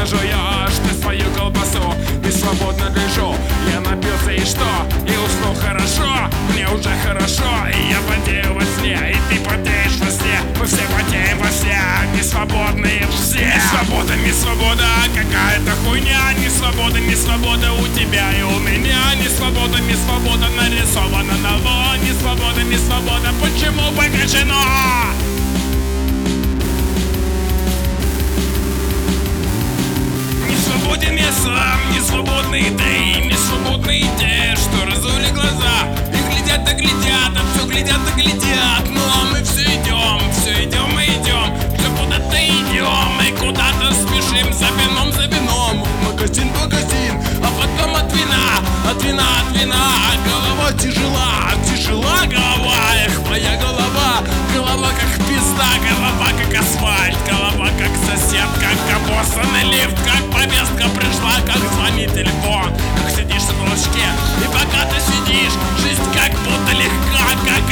свободно жуешь ты свою колбасу, и свободно лежу. Я напился и что? И уснул хорошо, мне уже хорошо. И я потею во сне, и ты потеешь во сне. Мы все потеем во сне, не свободные все. Не свобода, не свобода, какая-то хуйня. Не свобода, не свобода у тебя и у меня. Не свобода, не свобода нарисована на лбу. Не свобода, не свобода, почему погашено? Не свободен я сам, не свободны и ты, не свободны и те, что разули глаза. И глядят да глядят, а все глядят да глядят. Ну а мы все идем и идем, все куда-то идем и куда-то спешим за вином, магазин, а потом от вина, голова тяжела голова, эх, моя голова как пизда, голова как асфальт, голова как сосед, как обоссанный лифт, как повестка пришла, как звонит телефон, как сидишь в уголочке, и пока ты сидишь, жизнь как будто легка,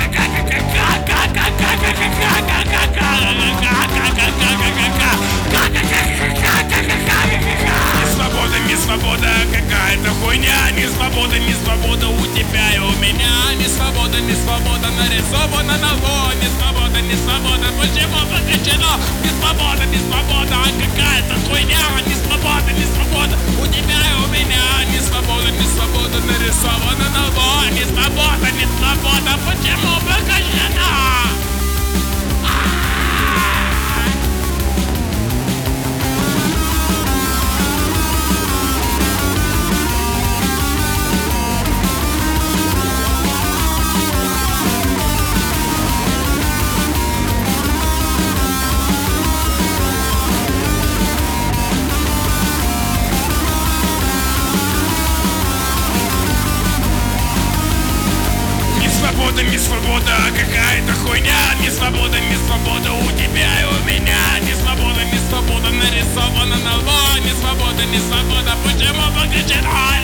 не свобода, какая-то хуйня. Не свобода, не свобода у тебя и у меня. Не свобода, не свобода нарисована на лбу. Не свобода, не свобода, почему покачено? Не свобода, не свобода, какая-то хуйня. Не свобода, не свобода у тебя и у меня. Не свобода, не свобода нарисована на лбу. Не свобода, не свобода, почему покачено? Не свобода, какая-то хуйня. Не свобода, не свобода у тебя и у меня. Не свобода, не свобода нарисована на лбу. Не свобода, не свобода, почему покачено?